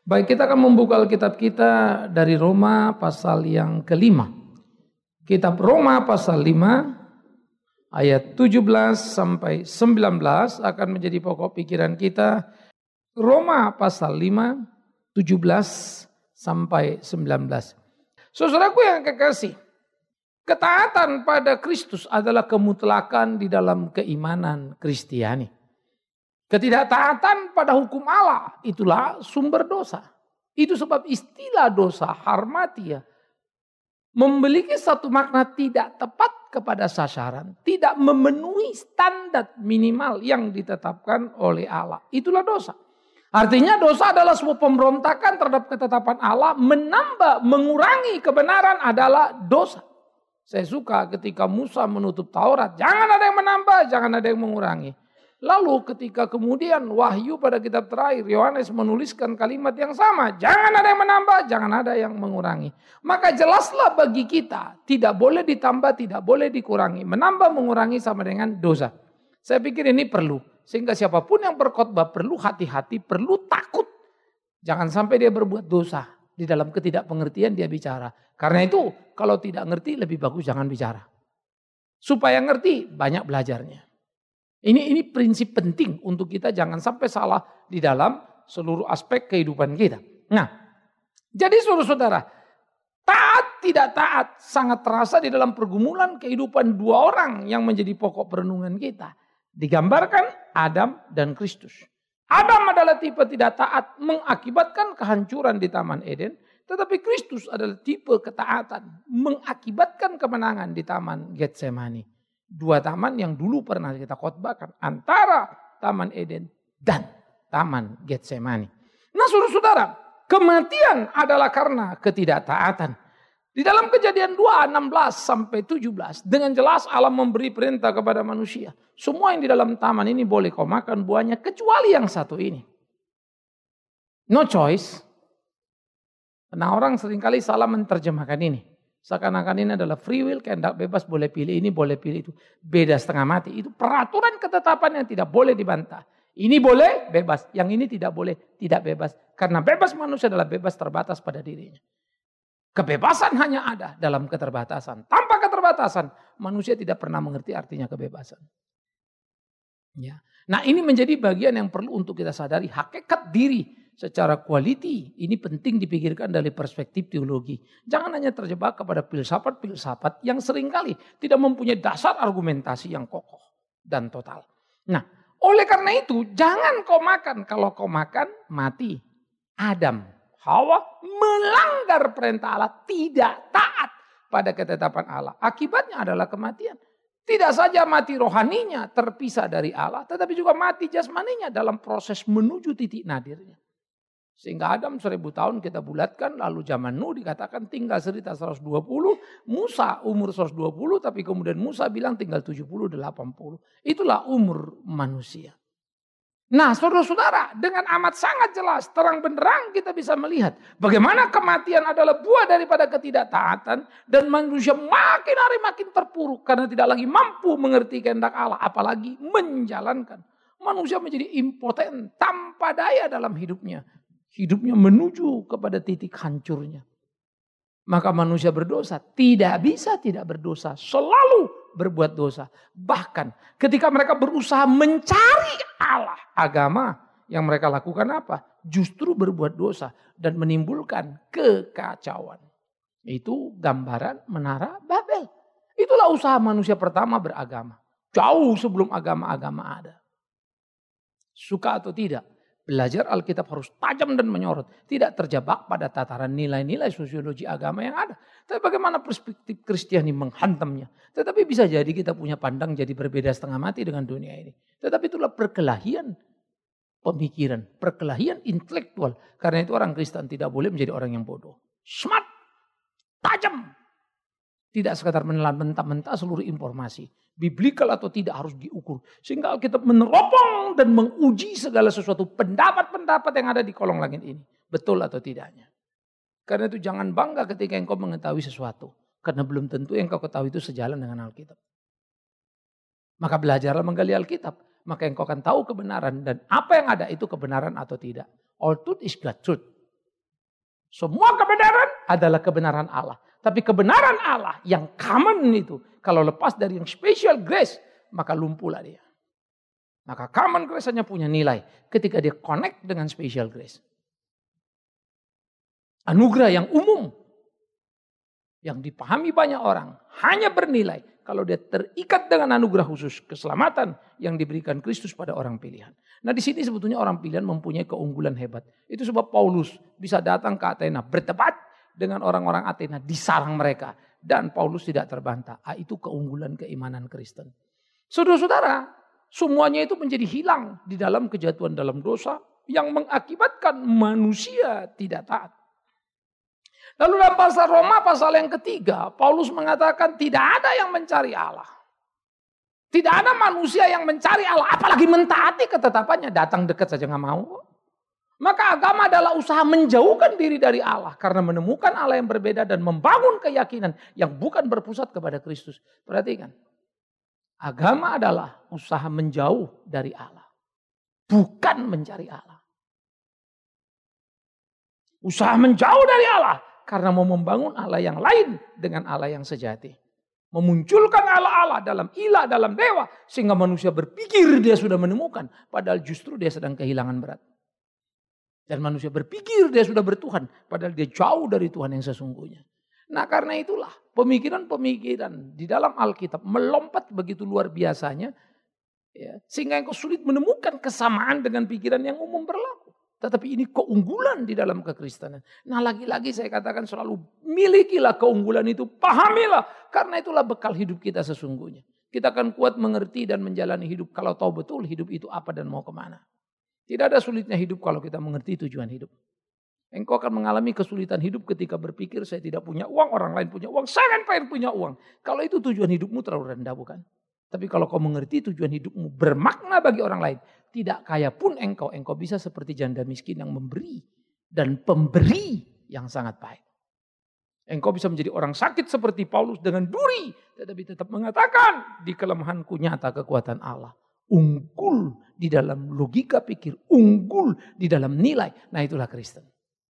Baik, kita akan membuka Alkitab kita dari Roma pasal yang kelima. Kitab Roma pasal 5 ayat 17 sampai 19 akan menjadi pokok pikiran kita. Roma pasal 5, 17 sampai 19. Saudaraku yang kekasih, ketaatan pada Kristus adalah kemutlakan di dalam keimanan Kristiani. Ketidaktaatan pada hukum Allah itulah sumber dosa. Itu sebab istilah dosa harmatia memiliki satu makna tidak tepat kepada sasaran, tidak memenuhi standar minimal yang ditetapkan oleh Allah. Itulah dosa. Artinya dosa adalah sebuah pemberontakan terhadap ketetapan Allah, menambah, mengurangi kebenaran adalah dosa. Saya suka ketika Musa menutup Taurat, jangan ada yang menambah, jangan ada yang mengurangi. Lalu ketika kemudian Wahyu pada kitab terakhir, Yohanes menuliskan kalimat yang sama. Jangan ada yang menambah, jangan ada yang mengurangi. Maka jelaslah bagi kita, tidak boleh ditambah, tidak boleh dikurangi. Menambah, mengurangi sama dengan dosa. Saya pikir ini perlu. Sehingga siapapun yang berkhotbah perlu hati-hati, perlu takut. Jangan sampai dia berbuat dosa. Di dalam ketidakpengertian dia bicara. Karena itu kalau tidak ngerti lebih bagus jangan bicara. Supaya ngerti banyak belajarnya. Ini prinsip penting untuk kita jangan sampai salah di dalam seluruh aspek kehidupan kita. Nah, jadi saudara-saudara, taat tidak taat sangat terasa di dalam pergumulan kehidupan dua orang yang menjadi pokok perenungan kita. Digambarkan Adam dan Kristus. Adam adalah tipe tidak taat mengakibatkan kehancuran di Taman Eden. Tetapi Kristus adalah tipe ketaatan mengakibatkan kemenangan di Taman Getsemani. Dua taman yang dulu pernah kita khotbahkan. Antara Taman Eden dan Taman Getsemani. Nah saudara-saudara, kematian adalah karena ketidaktaatan. Di dalam Kejadian 2, 16 sampai 17. Dengan jelas Allah memberi perintah kepada manusia. Semua yang di dalam taman ini boleh kau makan buahnya. Kecuali yang satu ini. No choice. Nah orang seringkali salah menerjemahkan ini. Seakan-akan ini adalah free will, kehendak bebas, boleh pilih ini, boleh pilih itu. Beda setengah mati. Itu peraturan ketetapan yang tidak boleh dibantah. Ini boleh, bebas. Yang ini tidak boleh, tidak bebas. Karena bebas manusia adalah bebas terbatas pada dirinya. Kebebasan hanya ada dalam keterbatasan. Tanpa keterbatasan, manusia tidak pernah mengerti artinya kebebasan. Ya. Nah ini menjadi bagian yang perlu untuk kita sadari. Hakikat diri secara quality ini penting dipikirkan dari perspektif teologi. Jangan hanya terjebak kepada filsafat-filsafat yang seringkali tidak mempunyai dasar argumentasi yang kokoh dan total. Nah, oleh karena itu jangan kau makan. Kalau kau makan mati. Adam, Hawa melanggar perintah Allah, tidak taat pada ketetapan Allah. Akibatnya adalah kematian. Tidak saja mati rohaninya terpisah dari Allah, tetapi juga mati jasmaninya dalam proses menuju titik nadirnya. Sehingga Adam 1000 tahun kita bulatkan, lalu zaman Nuh dikatakan tinggal cerita 120, Musa umur 120, tapi kemudian Musa bilang tinggal 70, 80. Itulah umur manusia. Nah saudara-saudara, dengan amat sangat jelas, terang benderang kita bisa melihat bagaimana kematian adalah buah daripada ketidaktaatan dan manusia makin hari makin terpuruk karena tidak lagi mampu mengerti kehendak Allah, apalagi menjalankan. Manusia menjadi impoten, tanpa daya dalam hidupnya. Hidupnya menuju kepada titik hancurnya. Maka manusia berdosa, tidak bisa tidak berdosa, selalu berbuat dosa. Bahkan ketika mereka berusaha mencari Allah, agama yang mereka lakukan apa? Justru berbuat dosa dan menimbulkan kekacauan. Itu gambaran menara Babel. Itulah usaha manusia pertama beragama. Jauh sebelum agama-agama ada. Suka atau tidak? Belajar Alkitab harus tajam dan menyorot. Tidak terjebak pada tataran nilai-nilai sosiologi agama yang ada. Tapi bagaimana perspektif Kristiani menghantamnya. Tetapi bisa jadi kita punya pandang jadi berbeda setengah mati dengan dunia ini. Tetapi itulah perkelahian pemikiran. Perkelahian intelektual. Karena itu orang Kristen tidak boleh menjadi orang yang bodoh. Smart. Tajam. Tidak sekadar menelan mentah-mentah seluruh informasi. Biblikal atau tidak harus diukur. Sehingga Alkitab meneropong dan menguji segala sesuatu pendapat-pendapat yang ada di kolong langit ini. Betul atau tidaknya. Karena itu jangan bangga ketika engkau mengetahui sesuatu. Karena belum tentu yang kau ketahui itu sejalan dengan Alkitab. Maka belajarlah menggali Alkitab. Maka engkau akan tahu kebenaran. Dan apa yang ada itu kebenaran atau tidak. All truth is God truth. Semua kebenaran adalah kebenaran Allah. Tapi kebenaran Allah yang common itu, kalau lepas dari yang special grace, maka lumpuhlah dia. Maka common grace hanya punya nilai ketika dia connect dengan special grace. Anugerah yang umum, yang dipahami banyak orang, hanya bernilai kalau dia terikat dengan anugerah khusus keselamatan yang diberikan Kristus pada orang pilihan. Nah di sini sebetulnya orang pilihan mempunyai keunggulan hebat. Itu sebab Paulus bisa datang ke Athena, berdebat dengan orang-orang Athena, disarang mereka. Dan Paulus tidak terbantah. Itu keunggulan keimanan Kristen. Saudara-saudara, semuanya itu menjadi hilang di dalam kejatuhan dalam dosa yang mengakibatkan manusia tidak taat. Lalu dalam pasal Roma pasal yang ketiga, Paulus mengatakan tidak ada yang mencari Allah. Tidak ada manusia yang mencari Allah, apalagi mentaati ketetapannya. Datang dekat saja nggak mau. Maka agama adalah usaha menjauhkan diri dari Allah karena menemukan Allah yang berbeda dan membangun keyakinan yang bukan berpusat kepada Kristus. Perhatikan, agama adalah usaha menjauh dari Allah, bukan mencari Allah. Usaha menjauh dari Allah karena mau membangun Allah yang lain dengan Allah yang sejati. Memunculkan Allah-Allah dalam ilah, dalam dewa. Sehingga manusia berpikir dia sudah menemukan. Padahal justru dia sedang kehilangan berat. Dan manusia berpikir dia sudah bertuhan. Padahal dia jauh dari Tuhan yang sesungguhnya. Nah karena itulah pemikiran-pemikiran di dalam Alkitab melompat begitu luar biasanya. Ya, sehingga engkau sulit menemukan kesamaan dengan pikiran yang umum berlaku. Tetapi ini keunggulan di dalam kekristenan. Nah lagi-lagi saya katakan selalu milikilah keunggulan itu. Pahamilah. Karena itulah bekal hidup kita sesungguhnya. Kita akan kuat mengerti dan menjalani hidup. Kalau tahu betul hidup itu apa dan mau kemana. Tidak ada sulitnya hidup kalau kita mengerti tujuan hidup. Engkau akan mengalami kesulitan hidup ketika berpikir saya tidak punya uang. Orang lain punya uang. Saya kan pengen punya uang. Kalau itu tujuan hidupmu terlalu rendah bukan? Tapi kalau kau mengerti tujuan hidupmu bermakna bagi orang lain. Tidak kaya pun engkau bisa seperti janda miskin yang memberi. Dan pemberi yang sangat baik. Engkau bisa menjadi orang sakit seperti Paulus dengan duri. Tetapi tetap mengatakan di kelemahanku nyata kekuatan Allah. Unggul di dalam logika pikir. Unggul di dalam nilai. Nah itulah Kristen.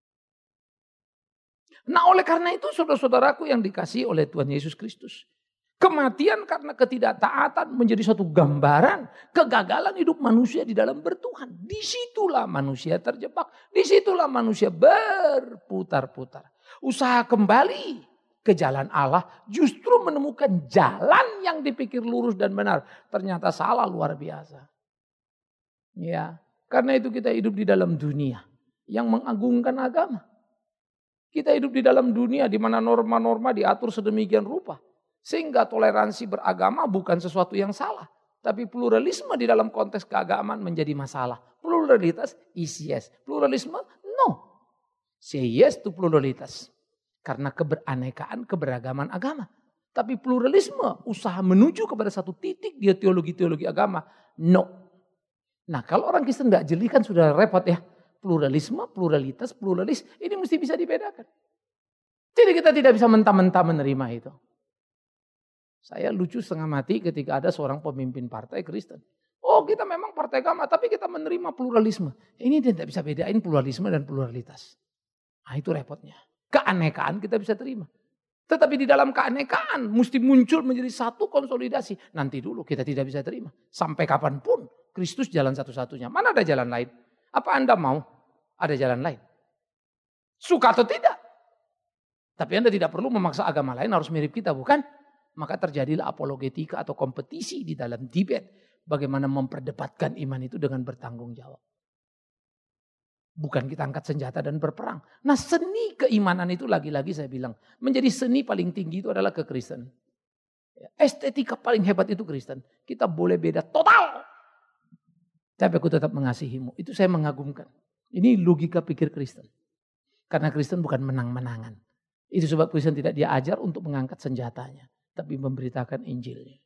Nah oleh karena itu saudara-saudaraku yang dikasihi oleh Tuhan Yesus Kristus. Kematian karena ketidaktaatan menjadi suatu gambaran kegagalan hidup manusia di dalam bertuhan. Disitulah manusia terjebak. Disitulah manusia berputar-putar. Usaha kembali ke jalan Allah justru menemukan jalan yang dipikir lurus dan benar. Ternyata salah luar biasa. Ya, karena itu kita hidup di dalam dunia yang mengagungkan agama. Kita hidup di dalam dunia di mana norma-norma diatur sedemikian rupa. Sehingga toleransi beragama bukan sesuatu yang salah. Tapi pluralisme di dalam konteks keagamaan menjadi masalah. Pluralitas is yes. Pluralisme no. Say yes to pluralitas. Karena keberaneka,an keberagaman agama. Tapi pluralisme usaha menuju kepada satu titik dia teologi-teologi agama. No. Nah kalau orang Kristen gak jeli kan sudah repot ya. Pluralisme, pluralitas, pluralis ini mesti bisa dibedakan. Jadi kita tidak bisa mentah-mentah menerima itu. Saya lucu setengah mati ketika ada seorang pemimpin partai Kristen. Oh kita memang partai agama tapi kita menerima pluralisme. Ini dia tidak bisa bedain pluralisme dan pluralitas. Nah itu repotnya. Keanekaan kita bisa terima. Tetapi di dalam keanekaan mesti muncul menjadi satu konsolidasi. Nanti dulu kita tidak bisa terima. Sampai kapanpun Kristus jalan satu-satunya. Mana ada jalan lain? Apa Anda mau ada jalan lain? Suka atau tidak? Tapi Anda tidak perlu memaksa agama lain harus mirip kita bukan? Maka terjadilah apologetika atau kompetisi di dalam debate. Bagaimana memperdebatkan iman itu dengan bertanggung jawab. Bukan kita angkat senjata dan berperang. Nah seni keimanan itu lagi-lagi saya bilang. Menjadi seni paling tinggi itu adalah kekristenan. Estetika paling hebat itu Kristen. Kita boleh beda total. Tapi aku tetap mengasihimu. Itu saya mengagumkan. Ini logika pikir Kristen. Karena Kristen bukan menang-menangan. Itu sebab Kristen tidak diajar untuk mengangkat senjatanya. Tapi memberitakan Injilnya.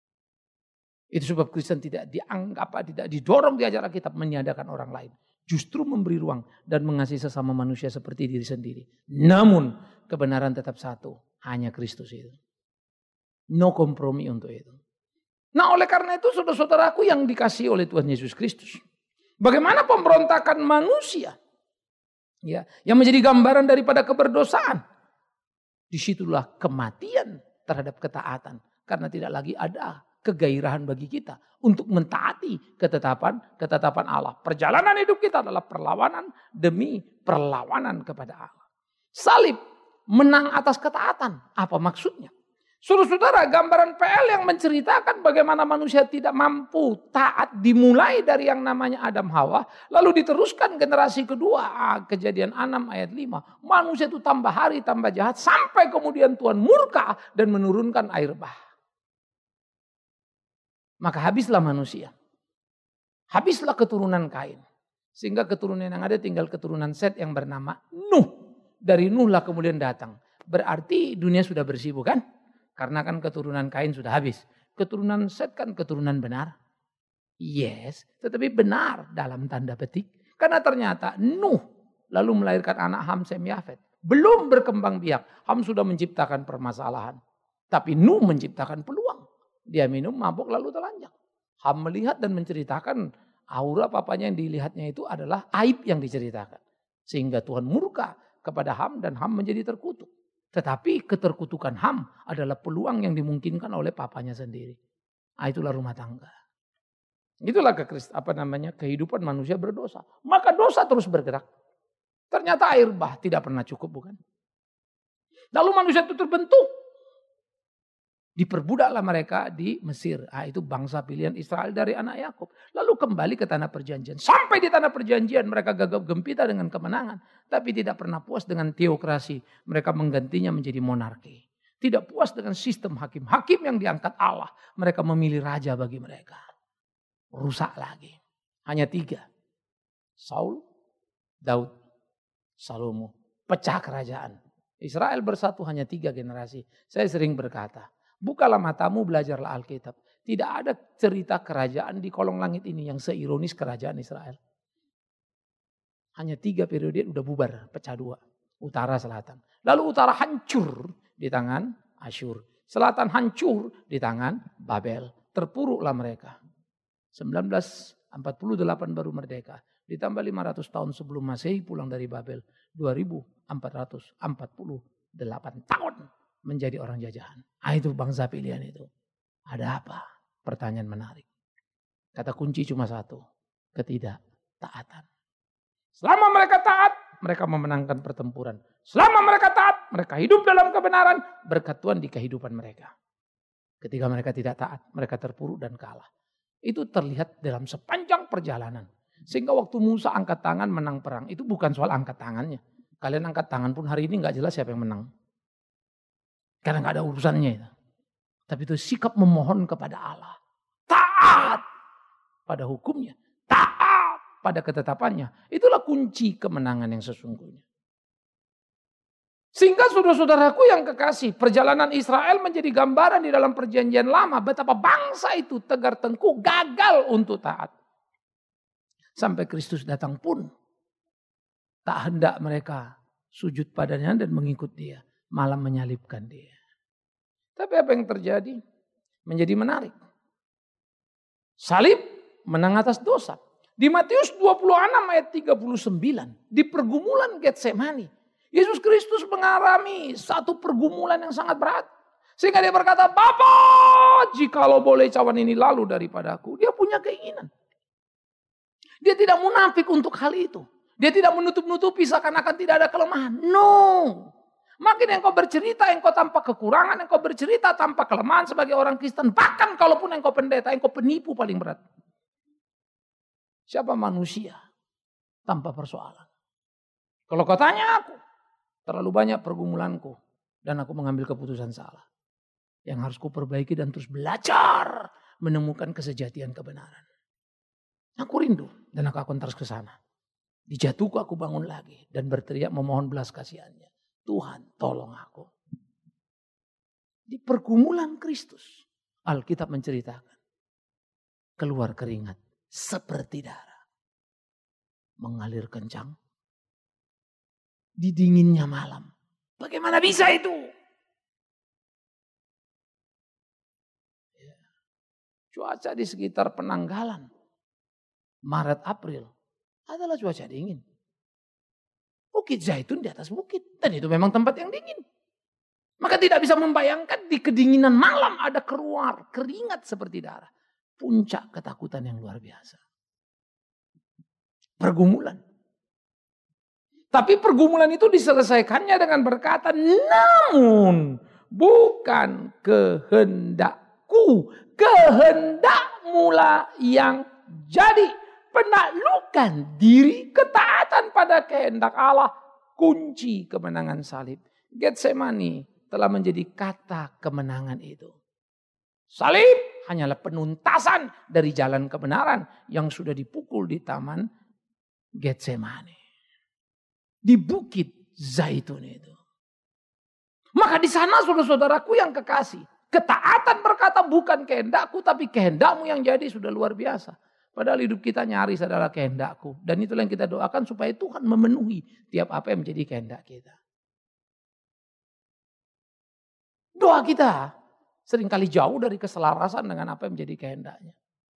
Itu sebab Kristen tidak dianggap, tidak didorong diajar Alkitab meniadakan orang lain. Justru memberi ruang dan mengasihi sesama manusia seperti diri sendiri. Namun kebenaran tetap satu. Hanya Kristus itu. No kompromi untuk itu. Nah oleh karena itu saudara-saudaraku yang dikasihi oleh Tuhan Yesus Kristus. Bagaimana pemberontakan manusia Ya, yang menjadi gambaran daripada keberdosaan. Disitulah kematian terhadap ketaatan. Karena tidak lagi ada kegairahan bagi kita untuk mentaati ketetapan Allah. Perjalanan hidup kita adalah perlawanan demi perlawanan kepada Allah. Salib menang atas ketaatan. Apa maksudnya? Saudara-saudara, gambaran PL yang menceritakan bagaimana manusia tidak mampu taat dimulai dari yang namanya Adam Hawa, lalu diteruskan generasi kedua, Kejadian 6 ayat 5. Manusia itu tambah hari tambah jahat sampai kemudian Tuhan murka dan menurunkan air bah. Maka habislah manusia. Habislah keturunan Kain. Sehingga keturunan yang ada tinggal keturunan Set yang bernama Nuh. Dari Nuh lah kemudian datang. Berarti dunia sudah bersih bukan? Karena kan keturunan Kain sudah habis. Keturunan Set kan keturunan benar. Yes, tetapi benar dalam tanda petik. Karena ternyata Nuh lalu melahirkan anak Ham, Sem, Yafet. Belum berkembang biak. Ham sudah menciptakan permasalahan. Tapi Nuh menciptakan peluang. Dia minum, mabuk lalu telanjang. Ham melihat dan menceritakan aura papanya yang dilihatnya itu adalah aib yang diceritakan. Sehingga Tuhan murka kepada Ham dan Ham menjadi terkutuk. Tetapi keterkutukan Ham adalah peluang yang dimungkinkan oleh papanya sendiri. Itulah rumah tangga. Itulah kehidupan manusia berdosa. Maka dosa terus bergerak. Ternyata air bah tidak pernah cukup bukan? Lalu manusia itu terbentuk. Diperbudaklah mereka di Mesir. Itu bangsa pilihan Israel dari anak Yakub. Lalu kembali ke tanah perjanjian. Sampai di tanah perjanjian mereka gagap gempita dengan kemenangan. Tapi tidak pernah puas dengan teokrasi. Mereka menggantinya menjadi monarki. Tidak puas dengan sistem hakim. Hakim yang diangkat Allah. Mereka memilih raja bagi mereka. Rusak lagi. Hanya 3. Saul, Daud, Salomo. Pecah kerajaan. Israel bersatu hanya 3 generasi. Saya sering berkata. Bukalah matamu, belajarlah Alkitab. Tidak ada cerita kerajaan di kolong langit ini yang seironis kerajaan Israel. Hanya 3 periode udah bubar, pecah 2. Utara, selatan. Lalu utara hancur di tangan Asyur. Selatan hancur di tangan Babel. Terpuruklah mereka. 1948 baru merdeka. Ditambah 500 tahun sebelum Masehi pulang dari Babel. 2448 tahun. Menjadi orang jajahan. Itu bangsa pilihan itu. Ada apa? Pertanyaan menarik. Kata kunci cuma 1. Ketidaktaatan. Selama mereka taat, mereka memenangkan pertempuran. Selama mereka taat, mereka hidup dalam kebenaran. Berkat Tuhan di kehidupan mereka. Ketika mereka tidak taat, mereka terpuruk dan kalah. Itu terlihat dalam sepanjang perjalanan. Sehingga waktu Musa angkat tangan menang perang. Itu bukan soal angkat tangannya. Kalian angkat tangan pun hari ini gak jelas siapa yang menang. Karena gak ada urusannya itu. Tapi itu sikap memohon kepada Allah. Taat pada hukumnya. Taat pada ketetapannya. Itulah kunci kemenangan yang sesungguhnya. Sehingga saudara-saudaraku yang kekasih. Perjalanan Israel menjadi gambaran di dalam perjanjian lama. Betapa bangsa itu tegar tengkuk gagal untuk taat. Sampai Kristus datang pun. Tak hendak mereka sujud padanya dan mengikut dia. Malah menyalibkan dia. Tapi apa yang terjadi? Menjadi menarik. Salib menang atas dosa. Di Matius 26 ayat 39. Di pergumulan Getsemani. Yesus Kristus mengalami satu pergumulan yang sangat berat. Sehingga dia berkata, Bapa, jikalau boleh cawan ini lalu daripadaku. Dia punya keinginan. Dia tidak munafik untuk hal itu. Dia tidak menutup-nutupi seakan-akan tidak ada kelemahan. No. Makin engkau bercerita, engkau tanpa kekurangan, engkau bercerita tanpa kelemahan sebagai orang Kristen. Bahkan kalaupun engkau pendeta, engkau penipu paling berat. Siapa manusia tanpa persoalan? Kalau kau tanya aku, terlalu banyak pergumulanku. Dan aku mengambil keputusan salah. Yang harus ku perbaiki dan terus belajar menemukan kesejatian kebenaran. Aku rindu dan aku akan terus ke sana. Di jatuhku aku bangun lagi dan berteriak memohon belas kasihannya. Tuhan tolong aku. Di pergumulan Kristus. Alkitab menceritakan. Keluar keringat seperti darah. Mengalir kencang. Di dinginnya malam. Bagaimana bisa itu? Cuaca di sekitar Penanggalan. Maret, April. Adalah cuaca dingin. Bukit Zaitun di atas bukit. Dan itu memang tempat yang dingin. Maka tidak bisa membayangkan di kedinginan malam ada keluar keringat seperti darah. Puncak ketakutan yang luar biasa. Pergumulan. Tapi pergumulan itu diselesaikannya dengan berkata, namun bukan kehendakku, kehendakmulah yang jadi. Penaklukkan diri, ketaatan pada kehendak Allah, kunci kemenangan salib. Getsemani telah menjadi kata kemenangan itu. Salib hanyalah penuntasan dari jalan kebenaran yang sudah dipukul di taman Getsemani. Di Bukit Zaitun itu. Maka di sana saudara-saudaraku yang kekasih, ketaatan berkata bukan kehendakku tapi kehendakmu yang jadi, sudah luar biasa. Padahal hidup kita nyaris adalah kehendakku. Dan itulah yang kita doakan supaya Tuhan memenuhi tiap apa yang menjadi kehendak kita. Doa kita seringkali jauh dari keselarasan dengan apa yang menjadi kehendaknya.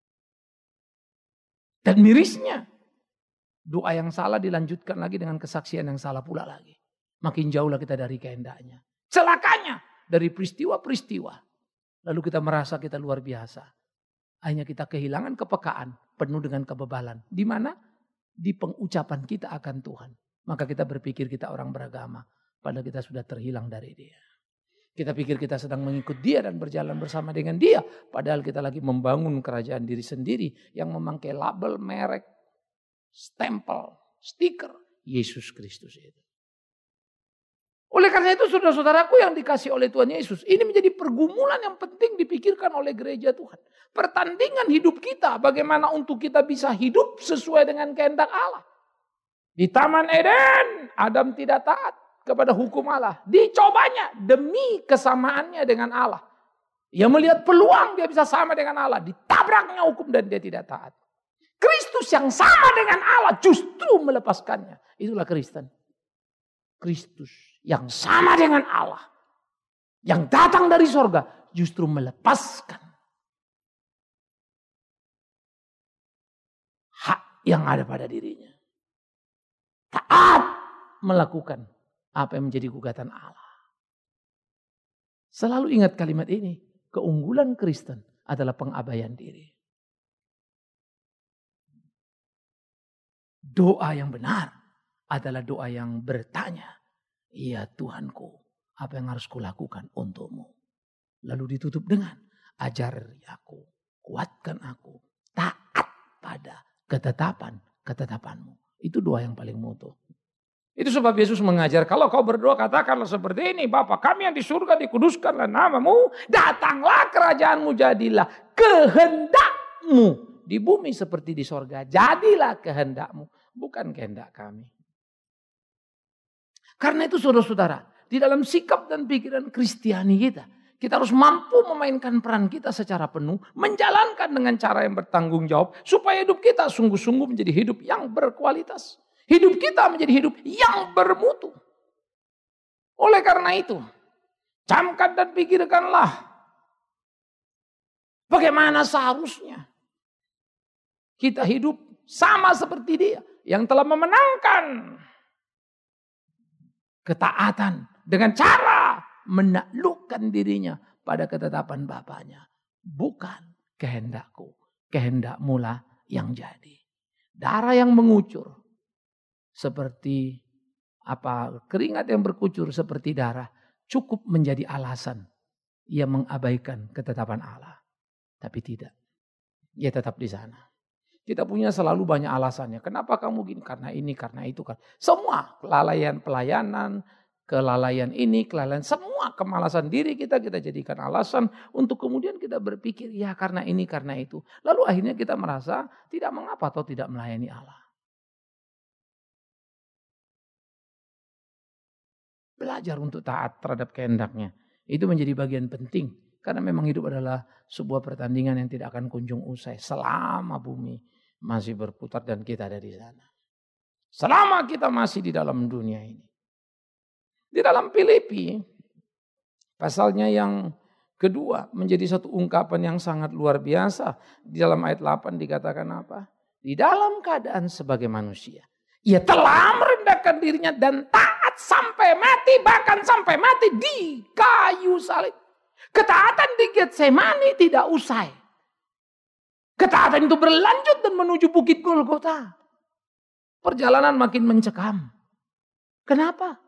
Dan mirisnya, doa yang salah dilanjutkan lagi dengan kesaksian yang salah pula lagi. Makin jauhlah kita dari kehendaknya. Celakanya dari peristiwa-peristiwa. Lalu kita merasa kita luar biasa. Akhirnya kita kehilangan kepekaan, penuh dengan kebebalan. Di mana? Di pengucapan kita akan Tuhan. Maka kita berpikir kita orang beragama. Padahal kita sudah terhilang dari Dia. Kita pikir kita sedang mengikut Dia dan berjalan bersama dengan Dia. Padahal kita lagi membangun kerajaan diri sendiri. Yang memakai label, merek, stempel, stiker. Yesus Kristus itu. Oleh karena itu saudara-saudaraku yang dikasih oleh Tuhan Yesus. Ini menjadi pergumulan yang penting dipikirkan oleh gereja Tuhan. Pertandingan hidup kita. Bagaimana untuk kita bisa hidup sesuai dengan kehendak Allah. Di Taman Eden, Adam tidak taat kepada hukum Allah. Dicobanya demi kesamaannya dengan Allah. Ia melihat peluang dia bisa sama dengan Allah. Ditabraknya hukum dan dia tidak taat. Kristus yang sama dengan Allah justru melepaskannya. Itulah Kristen. Kristus yang sama dengan Allah, yang datang dari sorga, justru melepaskan hak yang ada pada dirinya. Taat melakukan apa yang menjadi gugatan Allah. Selalu ingat kalimat ini, keunggulan Kristen adalah pengabaian diri. Doa yang benar adalah doa yang bertanya, ya Tuhanku, apa yang harus kulakukan untukmu? Lalu ditutup dengan, ajari aku, kuatkan aku, taat pada ketetapan-ketetapanmu. Itu doa yang paling mutu. Itu sebab Yesus mengajar, kalau kau berdoa katakanlah seperti ini, Bapa kami yang di surga, dikuduskanlah namamu, datanglah kerajaanmu, jadilah kehendakmu di bumi seperti di sorga. Jadilah kehendakmu, bukan kehendak kami. Karena itu saudara-saudara, di dalam sikap dan pikiran Kristiani kita harus mampu memainkan peran kita secara penuh, menjalankan dengan cara yang bertanggung jawab, supaya hidup kita sungguh-sungguh menjadi hidup yang berkualitas. Hidup kita menjadi hidup yang bermutu. Oleh karena itu, camkan dan pikirkanlah bagaimana seharusnya kita hidup sama seperti Dia yang telah memenangkan ketaatan dengan cara menaklukkan dirinya pada ketetapan Bapaknya. Bukan kehendakku, kehendakmulah yang jadi. Darah yang mengucur seperti keringat yang berkucur seperti darah cukup menjadi alasan ia mengabaikan ketetapan Allah. Tapi tidak. Ia tetap di sana. Kita punya selalu banyak alasannya. Kenapa kamu gini? Karena ini, karena itu. Semua kelalaian pelayanan, kelalaian ini, kelalaian semua kemalasan diri kita jadikan alasan untuk kemudian kita berpikir, ya karena ini, karena itu. Lalu akhirnya kita merasa tidak mengapa atau tidak melayani Allah. Belajar untuk taat terhadap kehendaknya. Itu menjadi bagian penting. Karena memang hidup adalah sebuah pertandingan yang tidak akan kunjung usai selama bumi masih berputar dan kita ada di sana. Selama kita masih di dalam dunia ini. Di dalam Filipi, pasalnya yang kedua menjadi satu ungkapan yang sangat luar biasa. Di dalam ayat 8 dikatakan apa? Di dalam keadaan sebagai manusia. Ia telah merendahkan dirinya dan taat sampai mati, bahkan sampai mati di kayu salib. Ketaatan di Getsemani tidak usai. Ketaatan itu berlanjut dan menuju bukit Golgota. Perjalanan makin mencekam. Kenapa?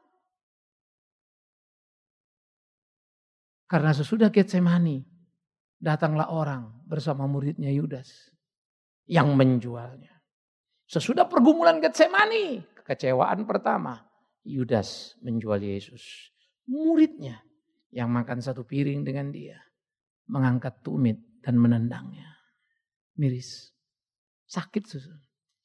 Karena sesudah Getsemani, datanglah orang bersama muridnya Yudas yang menjualnya. Sesudah pergumulan Getsemani, kekecewaan pertama, Yudas menjual Yesus. Muridnya yang makan satu piring dengan dia, mengangkat tumit dan menendangnya. Miris, sakit susu.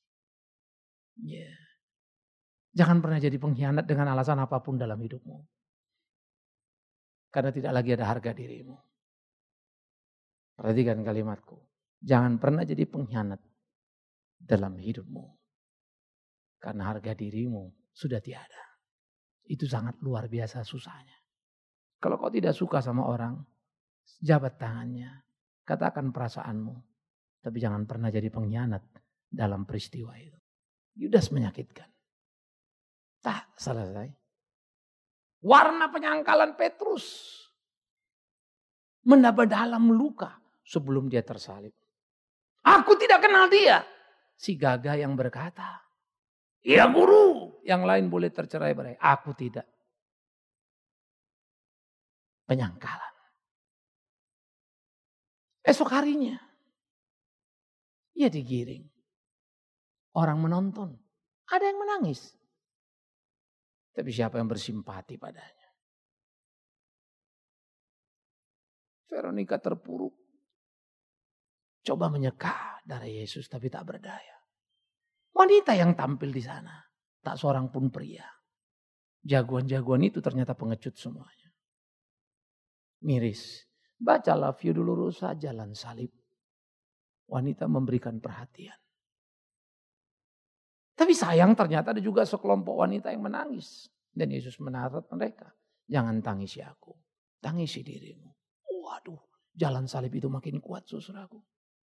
Yeah. Jangan pernah jadi pengkhianat dengan alasan apapun dalam hidupmu. Karena tidak lagi ada harga dirimu. Perhatikan kalimatku. Jangan pernah jadi pengkhianat dalam hidupmu. Karena harga dirimu sudah tiada. Itu sangat luar biasa susahnya. Kalau kau tidak suka sama orang, jabat tangannya. Katakan perasaanmu. Tapi jangan pernah jadi pengkhianat dalam peristiwa itu. Yudas menyakitkan. Tak selesai. Warna penyangkalan Petrus mendapat dalam luka sebelum dia tersalib. Aku tidak kenal dia. Si gagah yang berkata, ya guru. Yang lain boleh tercerai-berai. Aku tidak. Penyangkalan. Esok harinya. Ia digiring. Orang menonton. Ada yang menangis. Tapi siapa yang bersimpati padanya? Veronica terpuruk. Coba menyeka darah Yesus tapi tak berdaya. Wanita yang tampil di sana. Tak seorang pun pria. Jagoan-jagoan itu ternyata pengecut semuanya. Miris. Bacalah Via Dolorosa Jalan Salib. Wanita memberikan perhatian. Tapi sayang ternyata ada juga sekelompok wanita yang menangis. Dan Yesus menarat mereka. Jangan tangisi aku. Tangisi dirimu. Waduh, jalan salib itu makin kuat saudaraku.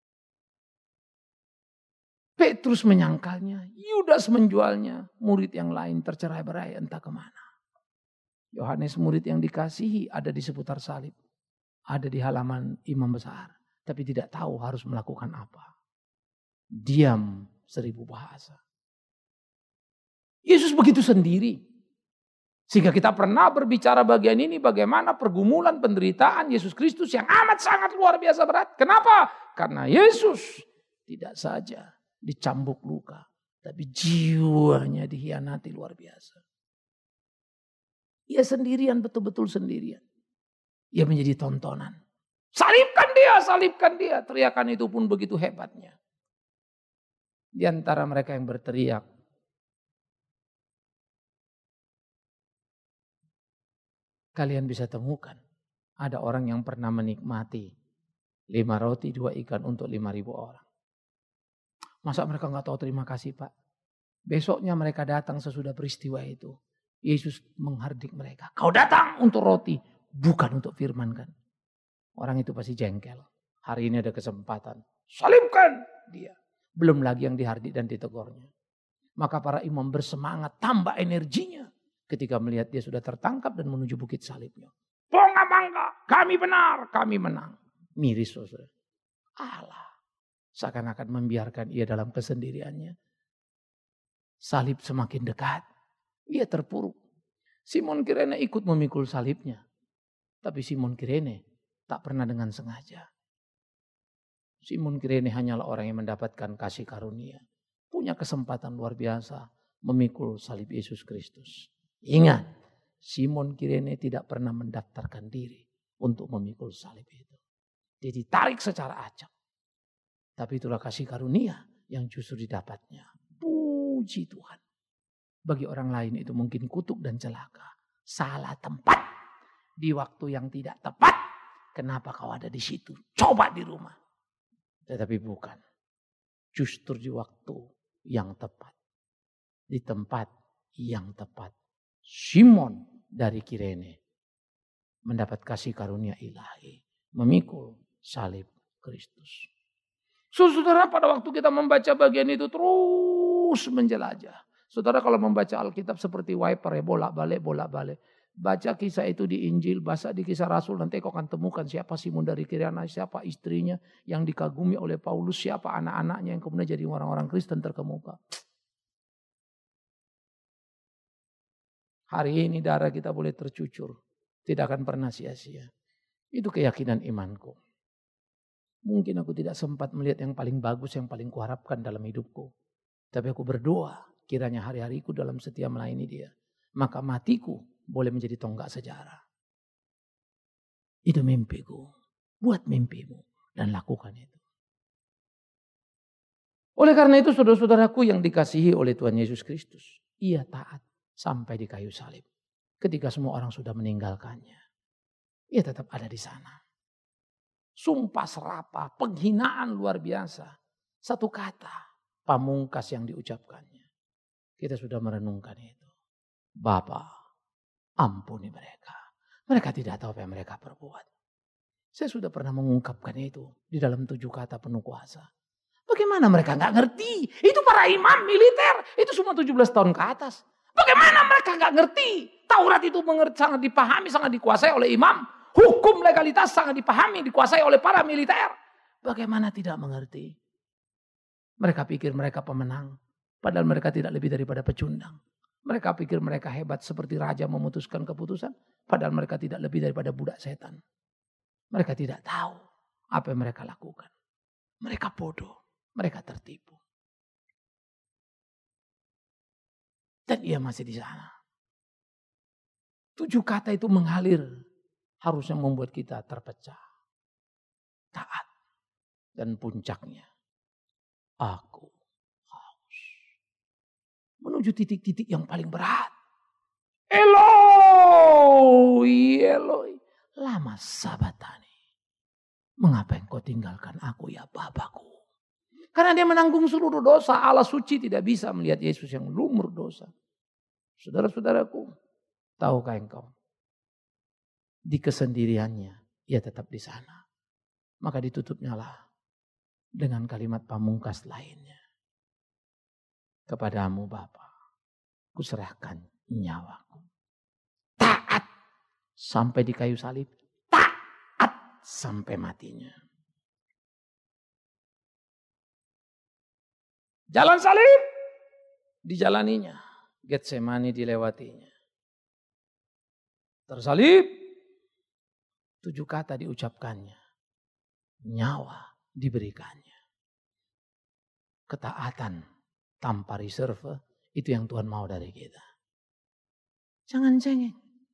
Petrus menyangkalnya. Yudas menjualnya. Murid yang lain tercerai-berai entah kemana. Yohanes murid yang dikasihi ada di seputar salib. Ada di halaman imam besar. Tapi tidak tahu harus melakukan apa. Diam 1000 bahasa. Yesus begitu sendiri. Sehingga kita pernah berbicara bagian ini bagaimana pergumulan penderitaan Yesus Kristus yang amat sangat luar biasa berat. Kenapa? Karena Yesus tidak saja dicambuk luka. Tapi jiwanya dihianati luar biasa. Ia sendirian, betul-betul sendirian. Ia menjadi tontonan. Salibkan dia, salibkan dia. Teriakan itu pun begitu hebatnya. Di antara mereka yang berteriak, kalian bisa temukan ada orang yang pernah menikmati 5 roti 2 ikan untuk 5.000 orang. Masa mereka gak tahu terima kasih Pak? Besoknya mereka datang sesudah peristiwa itu. Yesus menghardik mereka. Kau datang untuk roti, bukan untuk firman kan? Orang itu pasti jengkel. Hari ini ada kesempatan. Salibkan dia. Belum lagi yang dihardik dan ditegurnya. Maka para imam bersemangat, tambah energinya. Ketika melihat dia sudah tertangkap dan menuju bukit salibnya. Ponga bangga, kami benar, kami menang. Miris saudara. Allah. Seakan-akan membiarkan ia dalam kesendiriannya. Salib semakin dekat. Ia terpuruk. Simon Kirene ikut memikul salibnya. Tapi Simon Kirene tak pernah dengan sengaja. Simon Kirene hanyalah orang yang mendapatkan kasih karunia. Punya kesempatan luar biasa memikul salib Yesus Kristus. Ingat, Simon Kirene tidak pernah mendaftarkan diri untuk memikul salib itu. Dia ditarik secara acak. Tapi itulah kasih karunia yang justru didapatnya. Puji Tuhan. Bagi orang lain itu mungkin kutuk dan celaka. Salah tempat. Di waktu yang tidak tepat. Kenapa kau ada di situ? Coba di rumah. Tetapi bukan. Justru di waktu yang tepat. Di tempat yang tepat. Simon dari Kirene mendapat kasih karunia ilahi. Memikul salib Kristus. Saudara, pada waktu kita membaca bagian itu terus menjelajah. Saudara kalau membaca Alkitab seperti wiper ya, bolak-balik. Baca kisah itu di Injil, baca di kisah Rasul, nanti kau akan temukan siapa Simon dari Kirene, siapa istrinya yang dikagumi oleh Paulus, siapa anak-anaknya yang kemudian jadi orang-orang Kristen terkemuka. Hari ini darah kita boleh tercucur, tidak akan pernah sia-sia. Itu keyakinan imanku. Mungkin aku tidak sempat melihat yang paling bagus, yang paling kuharapkan dalam hidupku. Tapi aku berdoa, kiranya hari-hariku dalam setia melayani dia. Maka matiku boleh menjadi tonggak sejarah. Itu mimpiku. Buat mimpimu dan lakukan itu. Oleh karena itu saudara-saudaraku yang dikasihi oleh Tuhan Yesus Kristus. Ia taat sampai di kayu salib. Ketika semua orang sudah meninggalkannya. Ia tetap ada di sana. Sumpah serapah, penghinaan luar biasa. Satu kata, pamungkas yang diucapkannya. Kita sudah merenungkan itu. Bapa, ampuni mereka. Mereka tidak tahu apa yang mereka perbuat. Saya sudah pernah mengungkapkan itu di dalam 7 kata penuh kuasa. Bagaimana mereka gak ngerti? Itu para imam militer, itu semua 17 tahun ke atas. Bagaimana mereka gak ngerti? Taurat itu sangat dipahami, sangat dikuasai oleh imam. Hukum legalitas sangat dipahami, dikuasai oleh para militer. Bagaimana tidak mengerti? Mereka pikir mereka pemenang. Padahal mereka tidak lebih daripada pecundang. Mereka pikir mereka hebat seperti raja memutuskan keputusan. Padahal mereka tidak lebih daripada budak setan. Mereka tidak tahu apa yang mereka lakukan. Mereka bodoh. Mereka tertipu. Dan ia masih di sana. 7 kata itu mengalir. Harusnya membuat kita terpecah. Taat. Dan puncaknya. Aku haus. Menuju titik-titik yang paling berat. Eloi, Eloi. Lama sabatani. Mengapa engkau tinggalkan aku ya Bapakku? Karena dia menanggung seluruh dosa. Allah suci tidak bisa melihat Yesus yang lumur dosa. Saudara-saudaraku. Tahukah engkau? Di kesendiriannya, ia tetap di sana. Maka ditutupnya lah dengan kalimat pamungkas lainnya. Kepadamu Bapa, kuserahkan nyawaku. Taat sampai di kayu salib. Taat sampai matinya. Jalan salib dijalaninya. Getsemani dilewatinya. Tersalib. 7 kata diucapkannya. Nyawa diberikannya. Ketaatan tanpa reserve. Itu yang Tuhan mau dari kita. Jangan cengeng.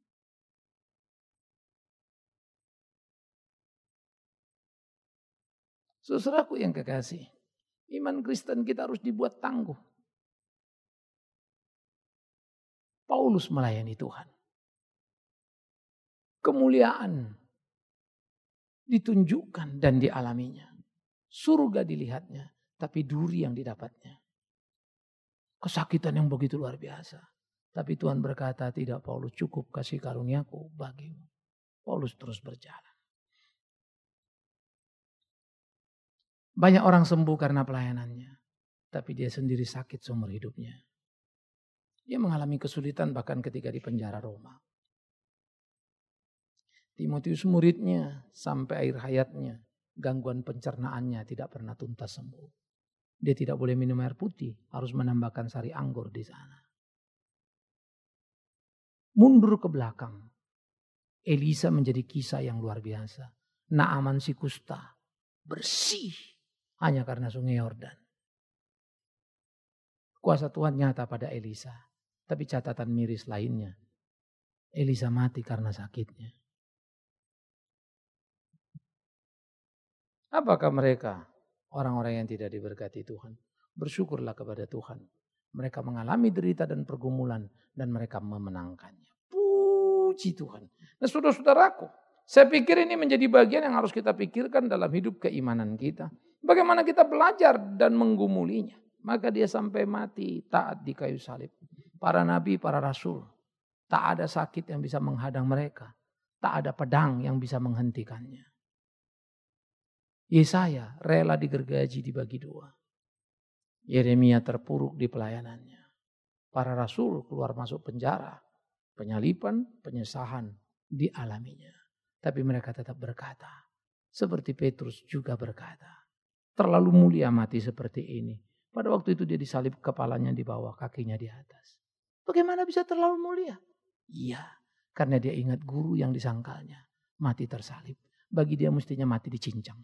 Saudaraku yang kekasih. Iman Kristen kita harus dibuat tangguh. Paulus melayani Tuhan. Kemuliaan ditunjukkan dan dialaminya. Surga dilihatnya, tapi duri yang didapatnya. Kesakitan yang begitu luar biasa. Tapi Tuhan berkata, tidak Paulus, cukup kasih karuniaku bagimu. Paulus terus berjalan. Banyak orang sembuh karena pelayanannya. Tapi dia sendiri sakit seumur hidupnya. Dia mengalami kesulitan bahkan ketika di penjara Roma. Timotius muridnya sampai akhir hayatnya. Gangguan pencernaannya tidak pernah tuntas sembuh. Dia tidak boleh minum air putih. Harus menambahkan sari anggur di sana. Mundur ke belakang. Elisa menjadi kisah yang luar biasa. Naaman si kusta bersih. Hanya karena sungai Yordan. Kuasa Tuhan nyata pada Elisa. Tapi catatan miris lainnya. Elisa mati karena sakitnya. Apakah mereka orang-orang yang tidak diberkati Tuhan? Bersyukurlah kepada Tuhan. Mereka mengalami derita dan pergumulan dan mereka memenangkannya. Puji Tuhan. Nah saudara-saudaraku, saya pikir ini menjadi bagian yang harus kita pikirkan dalam hidup keimanan kita. Bagaimana kita belajar dan menggumulinya. Maka dia sampai mati taat di kayu salib. Para nabi, para rasul. Tak ada sakit yang bisa menghadang mereka. Tak ada pedang yang bisa menghentikannya. Yesaya rela digergaji dibagi 2. Yeremia terpuruk di pelayanannya. Para rasul keluar masuk penjara. Penyalipan, penyesahan dialaminya. Tapi mereka tetap berkata. Seperti Petrus juga berkata. Terlalu mulia mati seperti ini. Pada waktu itu dia disalib, kepalanya di bawah, kakinya di atas. Bagaimana bisa terlalu mulia? Iya, karena dia ingat guru yang disangkalnya. Mati tersalib. Bagi dia mestinya mati dicincang.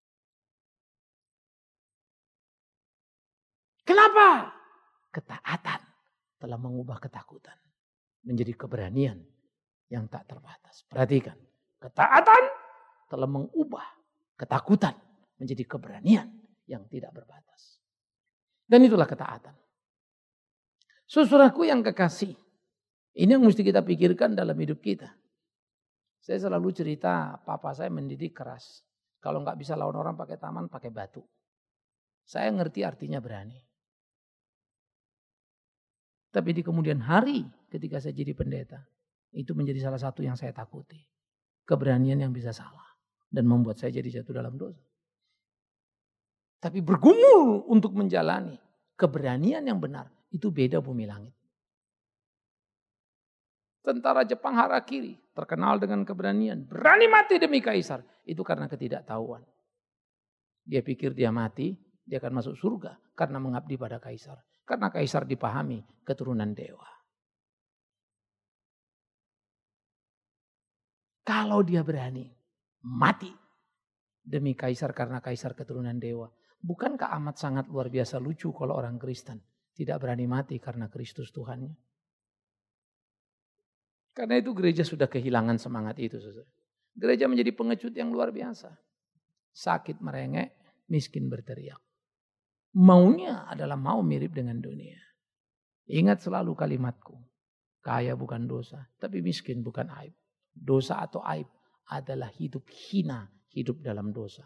Kenapa? Ketaatan telah mengubah ketakutan menjadi keberanian yang tak terbatas. Perhatikan, ketaatan telah mengubah ketakutan menjadi keberanian yang tidak berbatas. Dan itulah ketaatan. Saudaraku yang kekasih, ini yang mesti kita pikirkan dalam hidup kita. Saya selalu cerita, papa saya mendidik keras. Kalau nggak bisa lawan orang pakai taman, pakai batu. Saya ngerti artinya berani. Tapi di kemudian hari ketika saya jadi pendeta, itu menjadi salah satu yang saya takuti. Keberanian yang bisa salah dan membuat saya jadi jatuh dalam dosa. Tapi bergumul untuk menjalani keberanian yang benar, itu beda bumi langit. Tentara Jepang Harakiri terkenal dengan keberanian, berani mati demi kaisar, itu karena ketidaktahuan. Dia pikir dia mati, dia akan masuk surga karena mengabdi pada kaisar. Karena kaisar dipahami keturunan dewa. Kalau dia berani mati demi kaisar karena kaisar keturunan dewa. Bukankah amat sangat luar biasa lucu kalau orang Kristen tidak berani mati karena Kristus Tuhannya? Karena itu gereja sudah kehilangan semangat itu. Saudara. Gereja menjadi pengecut yang luar biasa. Sakit merengek, miskin berteriak. Maunya adalah mau mirip dengan dunia. Ingat selalu kalimatku. Kaya bukan dosa, tapi miskin bukan aib. Dosa atau aib adalah hidup hina, hidup dalam dosa.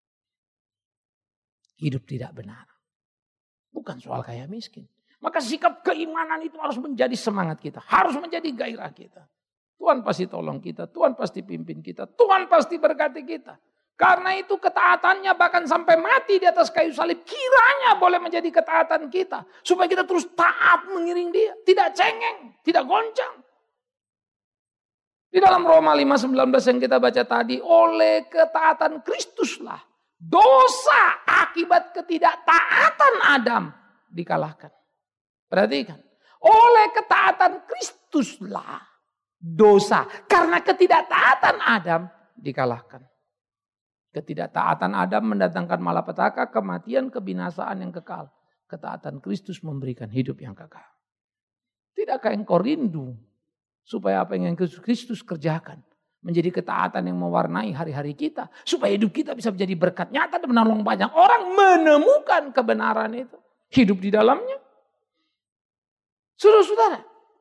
Hidup tidak benar. Bukan soal kaya miskin. Maka sikap keimanan itu harus menjadi semangat kita. Harus menjadi gairah kita. Tuhan pasti tolong kita. Tuhan pasti pimpin kita. Tuhan pasti berkati kita. Karena itu ketaatannya bahkan sampai mati di atas kayu salib. Kiranya boleh menjadi ketaatan kita. Supaya kita terus taat mengiring dia. Tidak cengeng, tidak goncang. Di dalam Roma 5:19 yang kita baca tadi. Oleh ketaatan Kristuslah dosa akibat ketidaktaatan Adam dikalahkan. Perhatikan. Oleh ketaatan Kristuslah dosa. Karena ketidaktaatan Adam dikalahkan. Ketidaktaatan Adam mendatangkan malapetaka, kematian, kebinasaan yang kekal. Ketaatan Kristus memberikan hidup yang kekal. Tidakkah engkau rindu supaya apa yang Kristus kerjakan menjadi ketaatan yang mewarnai hari-hari kita, supaya hidup kita bisa menjadi berkat nyata dan menolong banyak orang menemukan kebenaran itu, hidup di dalamnya. Saudara-saudara,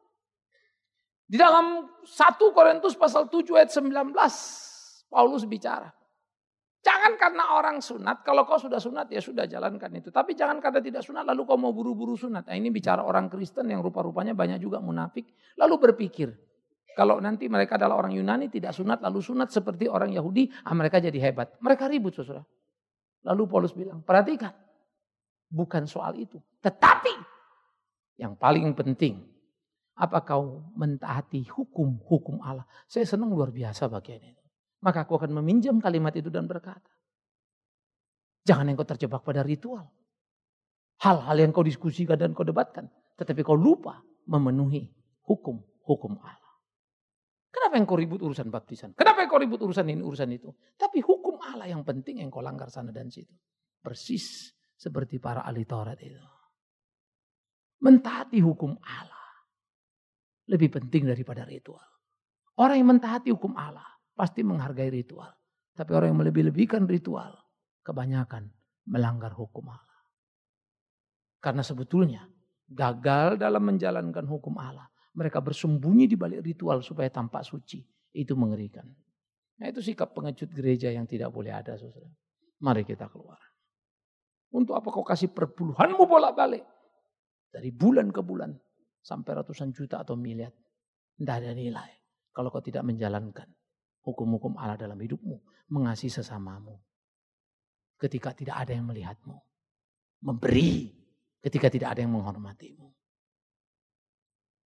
di dalam 1 Korintus pasal 7 ayat 19 Paulus bicara. Jangan karena orang sunat, kalau kau sudah sunat ya sudah jalankan itu. Tapi jangan karena tidak sunat lalu kau mau buru-buru sunat. Nah, ini bicara orang Kristen yang rupa-rupanya banyak juga munafik. Lalu berpikir, kalau nanti mereka adalah orang Yunani tidak sunat lalu sunat seperti orang Yahudi, mereka jadi hebat. Mereka ribut saudara. Lalu Paulus bilang, perhatikan, bukan soal itu. Tetapi yang paling penting, apa kau mentaati hukum Allah. Saya senang luar biasa bagian itu. Maka aku akan meminjam kalimat itu dan berkata, jangan engkau terjebak pada ritual. Hal-hal yang kau diskusikan dan kau debatkan. Tetapi kau lupa memenuhi hukum Allah. Kenapa engkau ribut urusan baptisan? Kenapa engkau ribut urusan ini, urusan itu? Tapi hukum Allah yang penting engkau langgar sana dan situ. Persis seperti para ahli Taurat itu. Mentaati hukum Allah lebih penting daripada ritual. Orang yang mentaati hukum Allah pasti menghargai ritual. Tapi orang yang melebih-lebihkan ritual, kebanyakan melanggar hukum Allah. Karena sebetulnya gagal dalam menjalankan hukum Allah. Mereka bersembunyi di balik ritual supaya tampak suci. Itu mengerikan. Nah itu sikap pengecut gereja yang tidak boleh ada, saudara. Mari kita keluar. Untuk apa kau kasih perpuluhanmu bolak-balik? Dari bulan ke bulan. Sampai ratusan juta atau miliar. Tidak ada nilai. Kalau kau tidak menjalankan hukum-hukum Allah dalam hidupmu. Mengasihi sesamamu. Ketika tidak ada yang melihatmu. Memberi ketika tidak ada yang menghormatimu.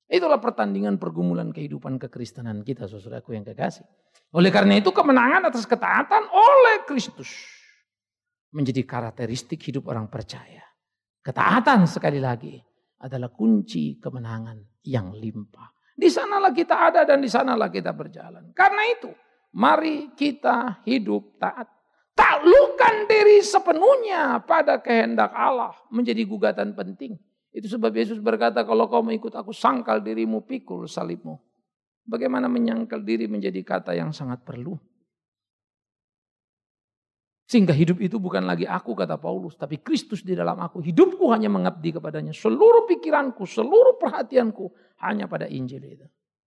Itulah pertandingan pergumulan kehidupan kekristenan kita, saudaraku yang kekasih. Oleh karena itu kemenangan atas ketaatan oleh Kristus menjadi karakteristik hidup orang percaya. Ketaatan sekali lagi adalah kunci kemenangan yang limpah. Di sanalah kita ada dan di sanalah kita berjalan. Karena itu, mari kita hidup taat. Taklukkan diri sepenuhnya pada kehendak Allah menjadi gugatan penting. Itu sebab Yesus berkata, kalau kau mau ikut aku, sangkal dirimu, pikul salibmu. Bagaimana menyangkal diri menjadi kata yang sangat perlu. Sehingga hidup itu bukan lagi aku, kata Paulus, tapi Kristus di dalam aku. Hidupku hanya mengabdi kepadanya. Seluruh pikiranku, seluruh perhatianku hanya pada Injil itu.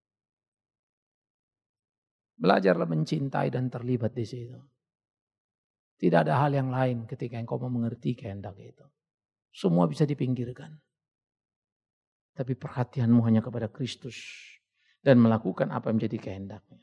Belajarlah mencintai dan terlibat di situ. Tidak ada hal yang lain ketika engkau mau mengerti kehendak itu. Semua bisa dipinggirkan. Tapi perhatianmu hanya kepada Kristus dan melakukan apa yang menjadi kehendaknya.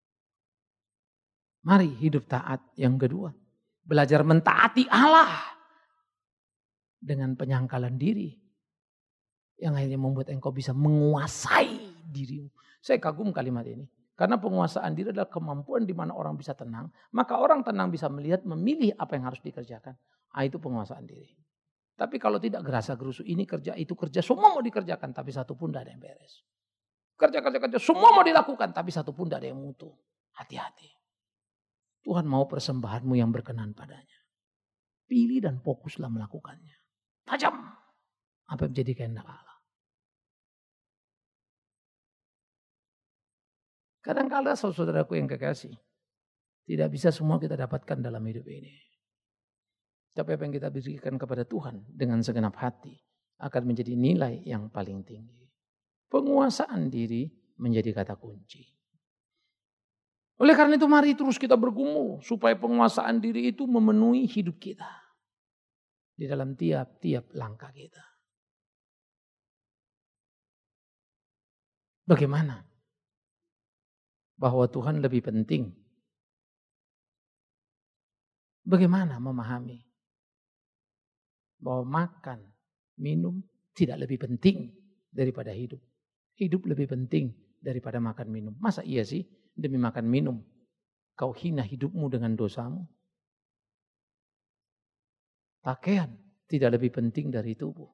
Mari hidup taat. Yang kedua, belajar mentaati Allah dengan penyangkalan diri. Yang akhirnya membuat engkau bisa menguasai dirimu. Saya kagum kalimat ini. Karena penguasaan diri adalah kemampuan di mana orang bisa tenang. Maka orang tenang bisa melihat, memilih apa yang harus dikerjakan. Itu penguasaan diri. Tapi kalau tidak gerasa-gerusu, ini kerja, itu kerja, semua mau dikerjakan, tapi satu pun tidak ada yang beres. Kerja, semua mau dilakukan, tapi satu pun tidak ada yang mutu. Hati-hati. Tuhan mau persembahanmu yang berkenan padanya. Pilih dan fokuslah melakukannya. Tajam. Apa yang menjadi kehendak Allah. Kadang-kadang saudaraku yang kekasih, tidak bisa semua kita dapatkan dalam hidup ini. Tapi apa yang kita berikan kepada Tuhan dengan segenap hati akan menjadi nilai yang paling tinggi. Penguasaan diri menjadi kata kunci. Oleh karena itu mari terus kita bergumul supaya penguasaan diri itu memenuhi hidup kita. Di dalam tiap-tiap langkah kita. Bagaimana? Bahwa Tuhan lebih penting. Bagaimana memahami bahwa makan, minum tidak lebih penting daripada hidup. Hidup lebih penting daripada makan minum. Masa iya sih demi makan minum kau hina hidupmu dengan dosamu? Pakaian tidak lebih penting dari tubuh.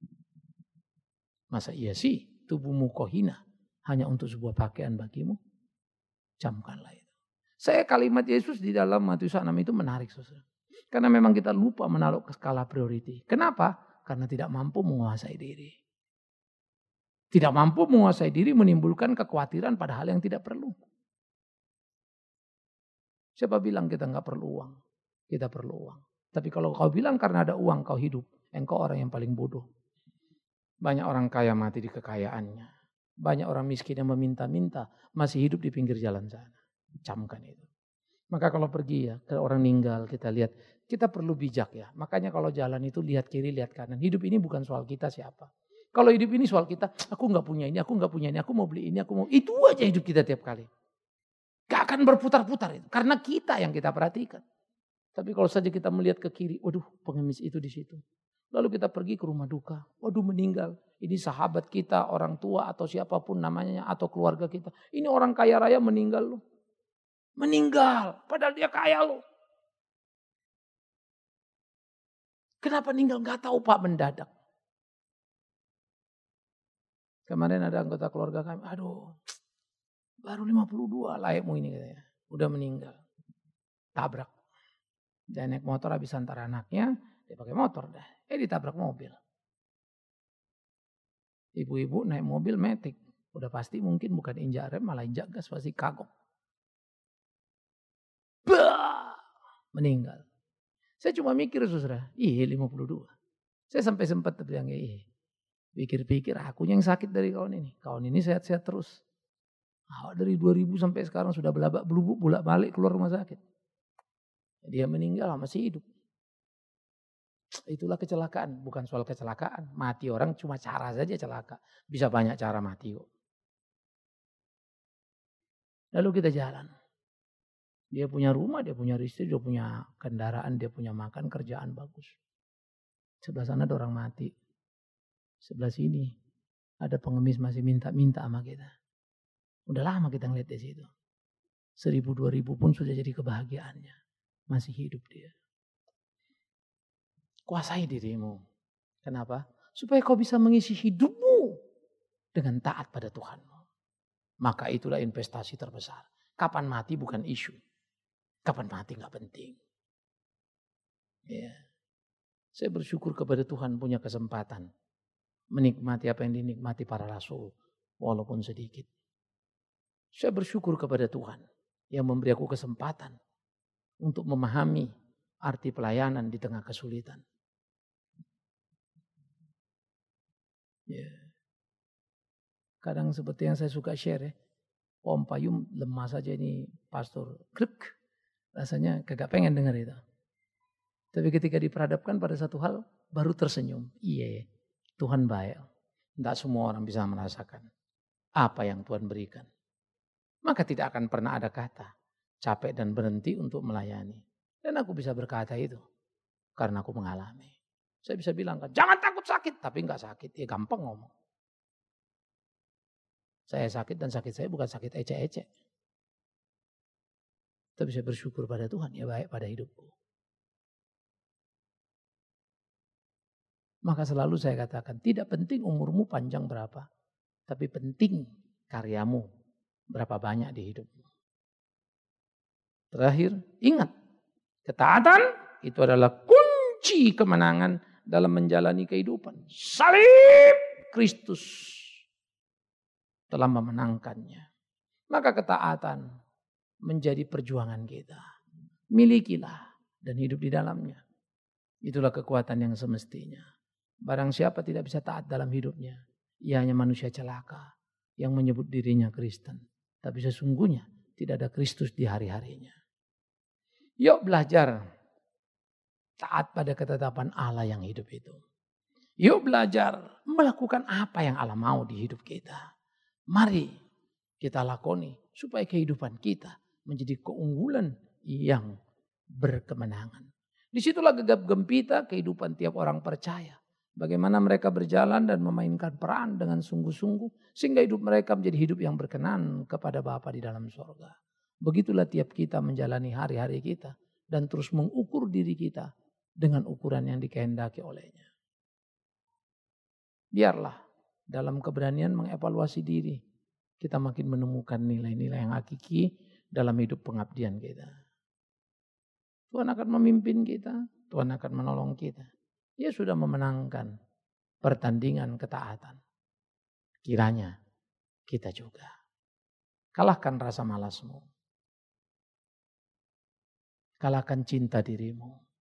Masa iya sih tubuhmu kau hina hanya untuk sebuah pakaian bagimu? Camkanlah itu. Saya kalimat Yesus di dalam Matius 6 itu menarik, saudara. Karena memang kita lupa menaruh ke skala priority. Kenapa? Karena tidak mampu menguasai diri. Tidak mampu menguasai diri menimbulkan kekhawatiran pada hal yang tidak perlu. Siapa bilang kita nggak perlu uang? Kita perlu uang. Tapi kalau kau bilang karena ada uang kau hidup, engkau orang yang paling bodoh. Banyak orang kaya mati di kekayaannya. Banyak orang miskin yang meminta-minta masih hidup di pinggir jalan sana. Camkan itu. Maka kalau pergi ya ke orang meninggal kita lihat, kita perlu bijak ya. Makanya kalau jalan itu lihat kiri, lihat kanan. Hidup ini bukan soal kita siapa. Kalau hidup ini soal kita, aku nggak punya ini, aku nggak punya ini, aku mau beli ini, aku mau itu aja hidup kita tiap kali. Gak akan berputar-putar itu, karena kita yang kita perhatikan. Tapi kalau saja kita melihat ke kiri, waduh pengemis itu di situ. Lalu kita pergi ke rumah duka, waduh meninggal. Ini sahabat kita, orang tua atau siapapun namanya atau keluarga kita. Ini orang kaya raya meninggal loh. Meninggal, padahal dia kaya loh. Kenapa meninggal? Gak tahu Pak, mendadak. Kemarin ada anggota keluarga kami, aduh baru 52 layakmu ini katanya. Udah meninggal. Tabrak. Dia naik motor habis antar anaknya, dia pakai motor dah. Ditabrak mobil. Ibu-ibu naik mobil metik. Udah pasti mungkin bukan injak rem, malah injak gas, pasti kagok. Bah! Meninggal. Saya cuma mikir saudara, 52. Saya sampai sempat bilang, pikir-pikir akunya yang sakit dari kawan ini. Kawan ini sehat-sehat terus. Dari 2000 sampai sekarang sudah belabak-belubuk bolak-balik keluar rumah sakit. Dia meninggal masih hidup. Itulah kecelakaan, bukan soal kecelakaan. Mati orang cuma cara saja celaka. Bisa banyak cara mati kok. Lalu kita jalan. Dia punya rumah, dia punya istri, dia punya kendaraan, dia punya makan, kerjaan bagus. Sebelah sana ada orang mati. Sebelah sini Ada pengemis masih minta-minta sama kita. Udah lama kita ngeliat di situ. 1.000, 2.000 pun sudah jadi kebahagiaannya. Masih hidup dia. Kuasai dirimu. Kenapa? Supaya kau bisa mengisi hidupmu dengan taat pada Tuhanmu. Maka itulah investasi terbesar. Kapan mati bukan isu. Kapan mati gak penting. Ya. Saya bersyukur kepada Tuhan punya kesempatan menikmati apa yang dinikmati para rasul, walaupun sedikit. Saya bersyukur kepada Tuhan yang memberi aku kesempatan untuk memahami arti pelayanan di tengah kesulitan. Ya. Kadang seperti yang saya suka share ya, Om Payung lemah saja ini pastor, krek, rasanya kagak pengen dengar itu. Tapi ketika diperhadapkan pada satu hal, baru tersenyum. Iya, Tuhan baik. Tidak semua orang bisa merasakan apa yang Tuhan berikan. Maka tidak akan pernah ada kata capek dan berhenti untuk melayani. Dan aku bisa berkata itu karena aku mengalami. Saya bisa bilang kan, jangan takut sakit, tapi enggak sakit. Ya gampang ngomong. Saya sakit dan sakit saya bukan sakit ecek-ecek. Tapi saya bersyukur pada Tuhan, ya baik pada hidupku. Maka selalu saya katakan, tidak penting umurmu panjang berapa. Tapi penting karyamu berapa banyak di hidupmu. Terakhir, ingat. Ketaatan itu adalah kunci kemenangan dalam menjalani kehidupan. Salib Kristus telah memenangkannya. Maka ketaatan menjadi perjuangan kita. Milikilah dan hidup di dalamnya. Itulah kekuatan yang semestinya. Barang siapa tidak bisa taat dalam hidupnya, ia hanya manusia celaka yang menyebut dirinya Kristen. Tapi sesungguhnya tidak ada Kristus di hari-harinya. Yuk belajar taat pada ketetapan Allah yang hidup itu. Yuk belajar melakukan apa yang Allah mau di hidup kita. Mari kita lakoni supaya kehidupan kita menjadi keunggulan yang berkemenangan. Disitulah gegap gempita kehidupan tiap orang percaya. Bagaimana mereka berjalan dan memainkan peran dengan sungguh-sungguh. Sehingga hidup mereka menjadi hidup yang berkenan kepada Bapa di dalam sorga. Begitulah tiap kita menjalani hari-hari kita. Dan terus mengukur diri kita dengan ukuran yang dikehendaki olehnya. Biarlah dalam keberanian mengevaluasi diri. Kita makin menemukan nilai-nilai yang hakiki dalam hidup pengabdian kita. Tuhan akan memimpin kita. Tuhan akan menolong kita. Dia sudah memenangkan pertandingan ketaatan. Kiranya kita juga. Kalahkan rasa malasmu. Kalahkan cinta dirimu.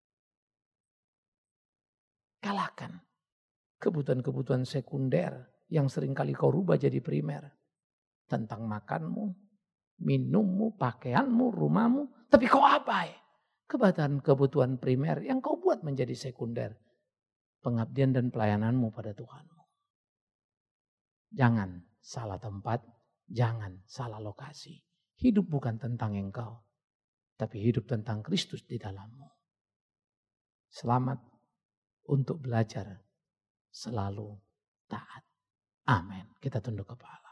Kalahkan kebutuhan-kebutuhan sekunder yang seringkali kau rubah jadi primer. Tentang makanmu, minummu, pakaianmu, rumahmu. Tapi kau apa ya? Kebutuhan primer yang kau buat menjadi sekunder. Pengabdian dan pelayananmu pada Tuhanmu. Jangan salah tempat, jangan salah lokasi. Hidup bukan tentang engkau, tapi hidup tentang Kristus di dalammu. Selamat untuk belajar selalu taat. Amin. Kita tunduk kepala.